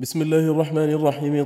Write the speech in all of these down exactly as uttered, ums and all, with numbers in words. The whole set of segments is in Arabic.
بسم الله الرحمن الرحيم.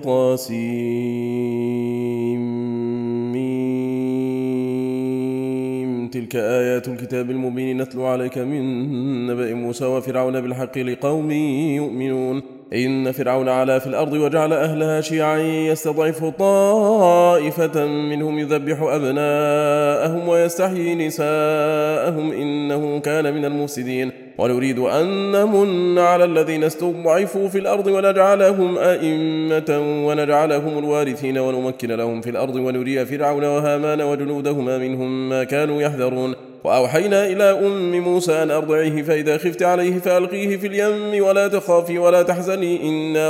طاسيم. تلك آيات الكتاب المبين نتلو عليك من نبأ موسى وفرعون بالحق لقوم يؤمنون. إن فرعون علا في الأرض وجعل أهلها شيعا يستضعف طائفة منهم يذبح أبناءهم ويستحيي نساءهم إنه كان من المفسدين. ونريد أن نمن على الذين استضعفوا في الأرض ونجعلهم أئمة ونجعلهم الوارثين ونمكن لهم في الأرض ونري فرعون وهامان وجنودهما منهم ما كانوا يحذرون. وأوحينا إلى أم موسى أن أرضعيه فإذا خفت عليه فألقيه في اليم ولا تخافي ولا تحزني إنا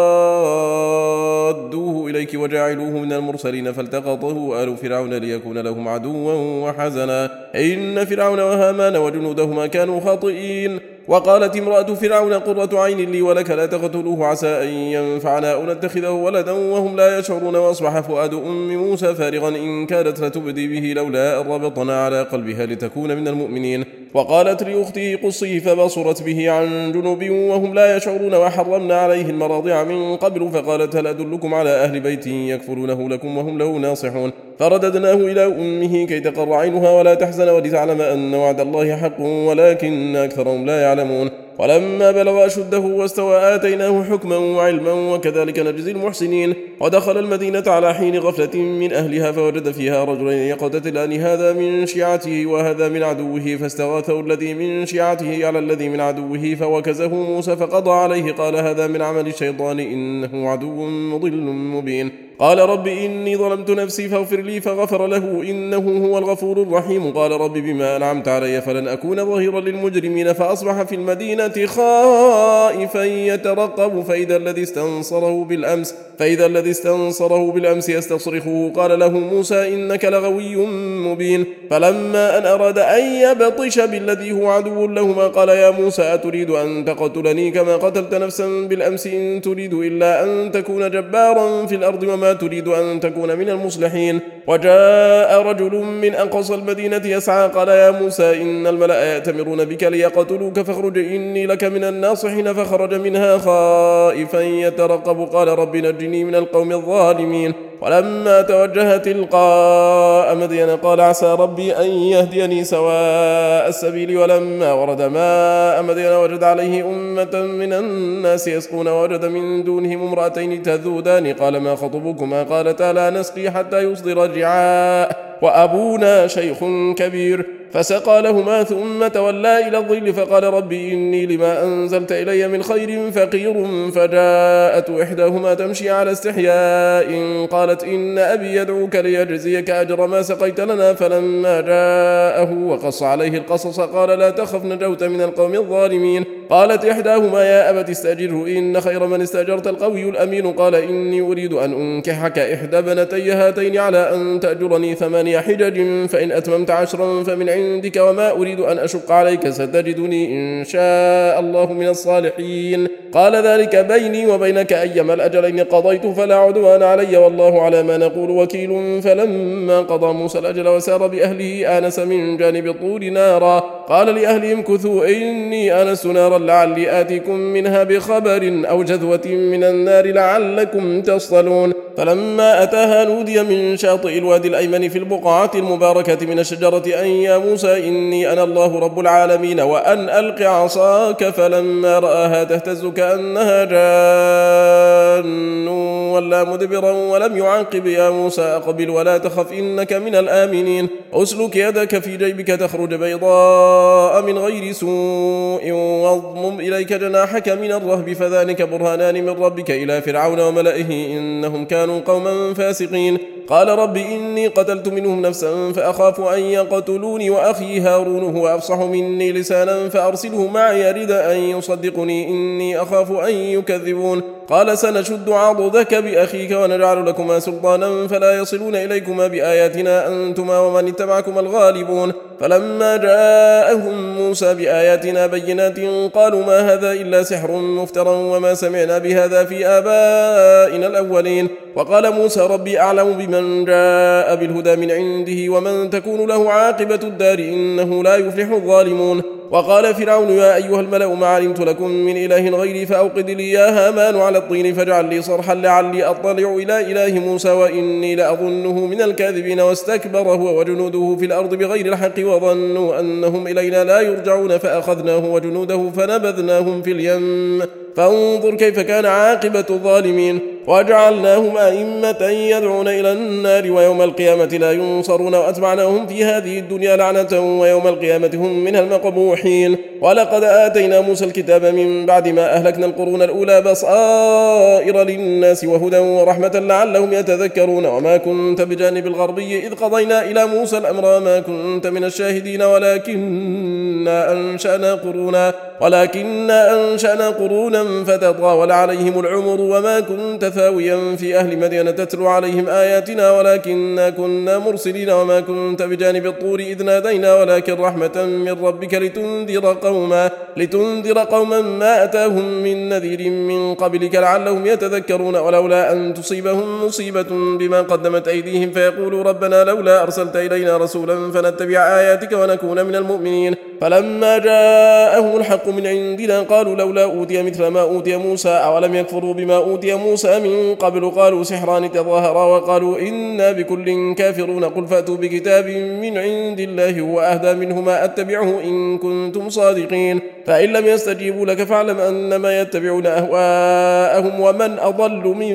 رادوه إليك وجاعلوه من المرسلين فالتقطه آل فرعون ليكون لهم عدوا وحزنا إن فرعون وهامان وجنودهما كانوا خاطئين. وقالت امرأة فرعون قرة عين لي ولك لا تقتلوه عسى أن ينفعنا أو نتخذه ولدا وهم لا يشعرون. وأصبح فؤاد أم موسى فارغا إن كادت لتبدي به لولا أن ربطنا على قلبها لتكون من المؤمنين. وقالت لأخته قصيه فبصرت به عن جنوب وهم لا يشعرون. وحرمنا عليه المراضع من قبل فقالت هل أدلكم على أهل بيت يكفلونه لكم وهم له ناصحون. فرددناه إلى أمه كي تقر عينها ولا تحزن ولتعلم أن وعد الله حق ولكن أكثرهم لا يعلمون. ولما بلغ أشده واستوى آتيناه حكما وعلما وكذلك نجزي المحسنين. ودخل المدينة على حين غفلة من أهلها فوجد فيها رجلين يقتتلان هذا من شيعته وهذا من عدوه فاستغاثه الذي من شيعته على الذي من عدوه فوكزه موسى فقضى عليه قال هذا من عمل الشيطان إنه عدو مضل مبين. قال رب إني ظلمت نفسي فاغفر لي فغفر له إنه هو الغفور الرحيم. قال رب بما أنعمت علي فلن أكون ظهيرا للمجرمين. فأصبح في المدينة خائفا يترقب فإذا الذي استنصره بالأمس فإذا الذي استنصره بالأمس يستصرخه قال له موسى إنك لغوي مبين. فلما أن أراد أن يبطش بالذي هو عدو لهما قال يا موسى أتريد أن تقتلني كما قتلت نفسا بالأمس إن تريد إلا أن تكون جبارا في الأرض وما تريد أن تكون من المصلحين. وجاء رجل من أقصى المدينة يسعى قال يا موسى إن الملأ يأتمرون بك ليقتلوك فاخرج إني لك من الناصحين. فخرج منها خائفا يترقب قال رب نجني من القوم الظالمين. ولما توجه تلقاء مدين قال عسى ربي أن يهديني سواء السبيل. ولما ورد ماء مدين وجد عليه أمة من الناس يسقون ووجد من دونهم امرأتين تذودان قال ما خطبكما قالتا لا نسقي حتى يصدر الرعاء وأبونا شيخ كبير. فسقى لهما ثم تولى إلى الظل فقال ربي إني لما أنزلت إلي من خير فقير. فجاءت إحداهما تمشي على استحياء قالت إن أبي يدعوك ليجزيك أجر ما سقيت لنا. فلما جاءه وقص عليه القصص قال لا تخف نجوت من القوم الظالمين. قالت إحداهما يا أبت استأجره إن خير من استأجرت القوي الأمين. قال إني أريد أن أنكحك إحدى بنتي هاتين على أن تأجرني ثماني حجج فإن أتممت عشرا فمن عندك وما أريد أن أشق عليك ستجدني إن شاء الله من الصالحين. قال ذلك بيني وبينك أيما الأجلين قضيت فلا عدوان علي والله على ما نقول وكيل. فلما قضى موسى الأجل وسار بأهله آنس من جانب الطور نارا قال لأهلهم كثوا إني آنست نارا لعلي آتيكم منها بخبر أو جذوة من النار لعلكم تصطلون. فلما أتاها نودي من شاطئ الوادي الأيمن في البقعة المباركة من الشجرة أن يا موسى إني أنا الله رب العالمين وأن ألق عصاك. فلما رآها تهتز كأنها جان ولا مدبرا ولم يعاقب يا موسى أقبل ولا تخف إنك من الآمنين. أسلك يدك في جيبك تخرج بيضاء من غير سوء واضمم إليك جناحك من الرهب فذلك برهانان من ربك إلى فرعون وملئه إنهم كانوا قوما فاسقين. قال رب إني قتلت منهم نفسا فأخاف أن يقتلوني وأخي هارون هو أفصح مني لسانا فأرسله معي يريد أن يصدقني إني أخاف أن يكذبون. قال سنشد عضدك بأخيك ونجعل لكما سلطانا فلا يصلون إليكما بآياتنا أنتما ومن اتبعكما الغالبون. فلما جاءهم موسى بآياتنا بينات قالوا ما هذا إلا سحر مفترى وما سمعنا بهذا في آبائنا الأولين. وقال موسى ربي أعلم بمن جاء بالهدى من عنده ومن تكون له عاقبة الدار إنه لا يفلح الظالمون. وقال فرعون يا أيها الملأ ما علمت لكم من إله غيري فأوقد لي يا هامان على الطين فاجعل لي صرحا لعلي أطلع إلى إله موسى وإني لأظنه من الكاذبين واستكبر هو وجنوده في الأرض بغير الحق وظنوا أنهم إلينا لا يرجعون فأخذناه وجنوده فنبذناهم في اليم فانظر كيف كان عاقبة الظالمين وجعلناهم أئمة يدعون إلى النار ويوم القيامة لا ينصرون وأتبعناهم في هذه الدنيا لعنة ويوم القيامة هم منها المقبوحين ولقد آتينا موسى الكتاب من بعد ما أهلكنا القرون الأولى بصائر للناس وهدى ورحمة لعلهم يتذكرون وما كنت بجانب الغربي إذ قضينا إلى موسى الأمر ما كنت من الشاهدين ولكننا أنشأنا قرونا ولكننا أنشأنا قرونا فتطاول عليهم العمر وما كنت ثاويا في أهل مدينة تتلو عليهم آياتنا ولكننا كنا مرسلين وما كنت بجانب الطور إذ نادينا ولكن رحمة من ربك لتنذر قوما لتنذر قوما ما أتاهم من نذير من قبلك لعلهم يتذكرون ولولا أن تصيبهم مصيبة بما قدمت أيديهم فيقولوا ربنا لولا أرسلت إلينا رسولا فنتبع آياتك ونكون من المؤمنين فلما جاءهم الحق من عندنا قالوا لولا أوتي مثل ما أوتي موسى أولم يكفروا بما أوتي موسى من قبل قالوا سحران تظاهرا وقالوا إنا بكل كافرون قل فأتوا بكتاب من عند الله هو أهدى منهما أتبعه إن كنتم صادقين فإن لم يستجيبوا لك فاعلم أنما يتبعون أهواءهم ومن أضل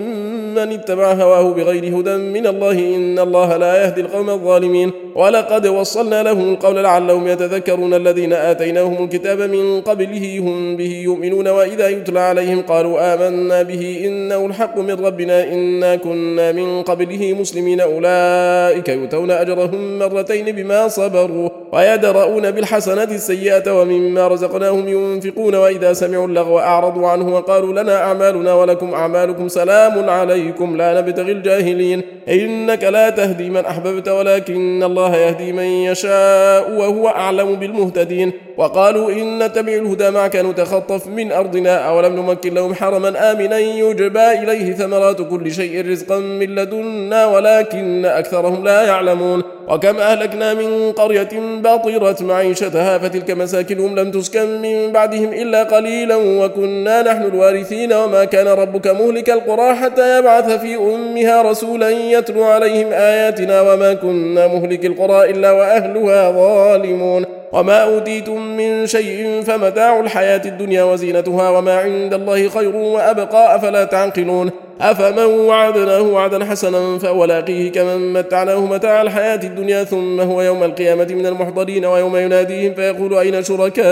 ممن اتبع هواه بغير هدى من الله إن الله لا يهدي القوم الظالمين ولقد وصلنا لهم القول لعلهم يتذكرون الذين آتيناهم الكتاب من قبله هم به يؤمنون وإذا يتلى عليهم قالوا آمنا به إنه الحق من ربنا إنا كنا من قبله مسلمين أولئك يؤتون أجرهم مرتين بما صبروا ويدرؤون بالحسنة السيئة ومما رزقناهم ينفقون وإذا سمعوا اللغو أعرضوا عنه وقالوا لنا أعمالنا ولكم أعمالكم سلام عليكم لا نبتغي الجاهلين إنك لا تهدي من أحببت ولكن الله يهدي من يشاء وهو أعلم بالمهتدين وقالوا إن نتبع الهدى معك نتخطف من أرضنا أولم نمكن لهم حرما آمنا يجبى إليه ثمرات كل شيء رزقا من لدنا ولكن أكثرهم لا يعلمون وكم أهلكنا من قرية باطرت معيشتها فتلك مساكنهم لم تسكن من بعدهم إلا قليلا وكنا نحن الوارثين وما كان ربك مهلك القرى حتى يبعث في أمها رسولا يتلو عليهم آياتنا وما كنا مهلك القرى إلا وأهلها ظالمون وما أوتيتم من شيء فمتاع الحياة الدنيا وزينتها وما عند الله خير وأبقى أفلا تعقلون أفمن وعدناه وعدا حسنا فهو لاقيه كمن متعناه متاع الحياة الدنيا ثم هو يوم القيامة من المحضرين ويوم يناديهم فيقول أين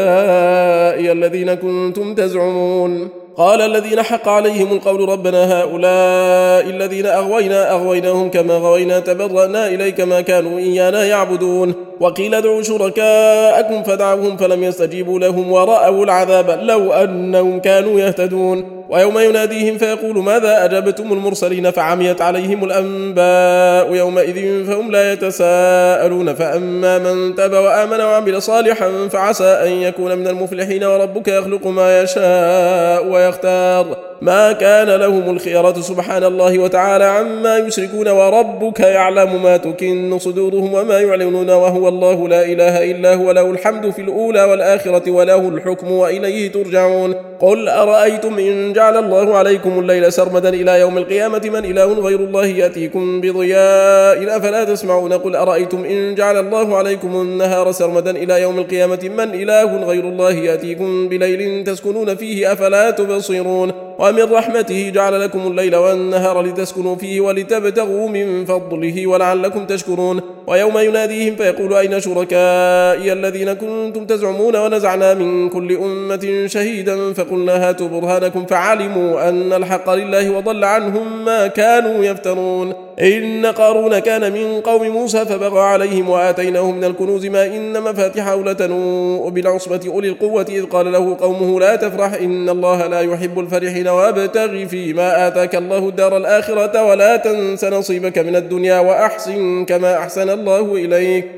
شركائي الذين كنتم تزعمون قال الذين حق عليهم القول ربنا هؤلاء الذين أغوينا أغويناهم كما غوينا تبرأنا إليك ما كانوا إيانا يعبدون وقيل ادعوا شركاءكم فدعوهم فلم يستجيبوا لهم ورأوا العذاب لو أنهم كانوا يهتدون ويوم يناديهم فيقول ماذا أجبتم المرسلين فعميت عليهم الأنباء يومئذ فهم لا يتساءلون فأما من تاب وآمن وعمل صالحا فعسى أن يكون من المفلحين وربك يخلق ما يشاء ويختار ما كان لهم الخيرة سبحان الله وتعالى عما يشركون وربك يعلم ما تكن صدورهم وما يعلنون وهو الله لا إله إلا هو له الحمد في الأولى والآخرة وله الحكم وإليه ترجعون قل أرأيتم إن جعل الله عليكم الليل سرمدا إلى يوم القيامة من إله غير الله يأتيكم بضياء أفلا تسمعون قل أرأيتم إن جعل الله عليكم النهار سرمدا إلى يوم القيامة من إله غير الله يأتيكم بليل تسكنون فيه أفلا تبصرون ومن رحمته جعل لكم الليل والنهار لتسكنوا فيه ولتبتغوا من فضله ولعلكم تشكرون ويوم يناديهم فيقول أين شركائي الذين كنتم تزعمون ونزعنا من كل أمة شهيدا فقلنا هاتوا برهانكم فعلموا أن الحق لله وضل عنهم ما كانوا يفترون إن قارون كان من قوم موسى فبغى عليهم وآتيناه من الكنوز ما إن مفاتحه لتنوء بالعصبة أولي القوة إذ قال له قومه لا تفرح إن الله لا يحب الفرحين وابتغ فيما آتاك الله الدار الآخرة ولا تنس نصيبك من الدنيا وأحسن كما أحسن الله إليك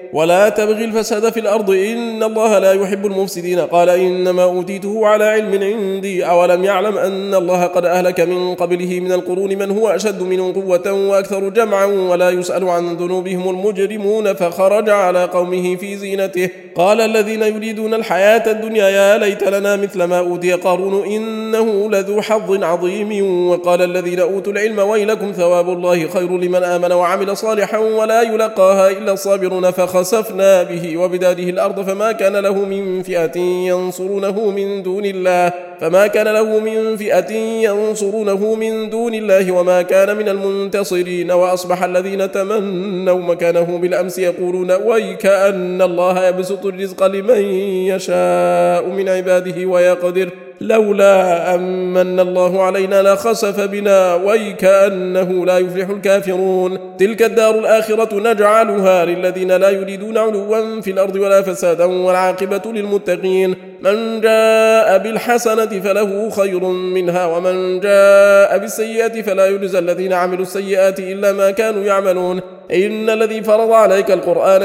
ولا تبغي الفساد في الأرض إن الله لا يحب المفسدين قال إنما أوتيته على علم عندي أولم يعلم أن الله قد أهلك من قبله من القرون من هو أشد منه قوة وأكثر جمعا ولا يسأل عن ذنوبهم المجرمون فخرج على قومه في زينته قال الذين يريدون الحياة الدنيا يا ليت لنا مثل ما أوتي قارون إنه لذو حظ عظيم وقال الذين أوتوا العلم ويلكم ثواب الله خير لمن آمن وعمل صالحا ولا يلقاها إلا الصابرون فخسفنا به وبداره الأرض فما كان له من فئة ينصرونه من دون الله فما كان له من فئة ينصرونه من دون الله وما كان من المنتصرين وأصبح الذين تمنوا مكانه بالأمس يقولون ويكأن الله يبسط الرزق لمن يشاء من عباده ويقدر لولا أمن الله علينا لخسف بنا ويكأنه لا يفلح الكافرون تلك الدار الآخرة نجعلها للذين لا يريدون علوا في الأرض ولا فسادا والعاقبة للمتقين من جاء بالحسنة فله خير منها ومن جاء بالسيئة فلا يجزى الذين عملوا السيئات إلا ما كانوا يعملون إن الذي فرض عليك القرآن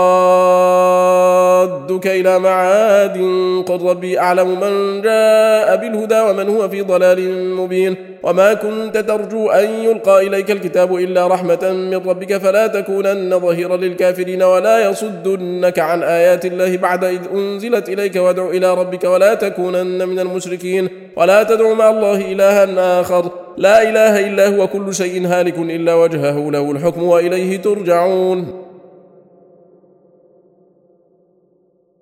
لرادك إلى معاد قل ربي أعلم من جاء بالهدى ومن هو في ضلال مبين وما كنت ترجو أن يلقى إليك الكتاب إلا رحمة من ربك فلا تكونن ظهيرا للكافرين ولا يصدنك عن آيات الله بعد إذ أنزلت إليك وادع إلى ربك ولا تكونن من المشركين ولا تدع مع الله إلها آخر لا إله إلا هو كل شيء هالك إلا وجهه له الحكم وإليه ترجعون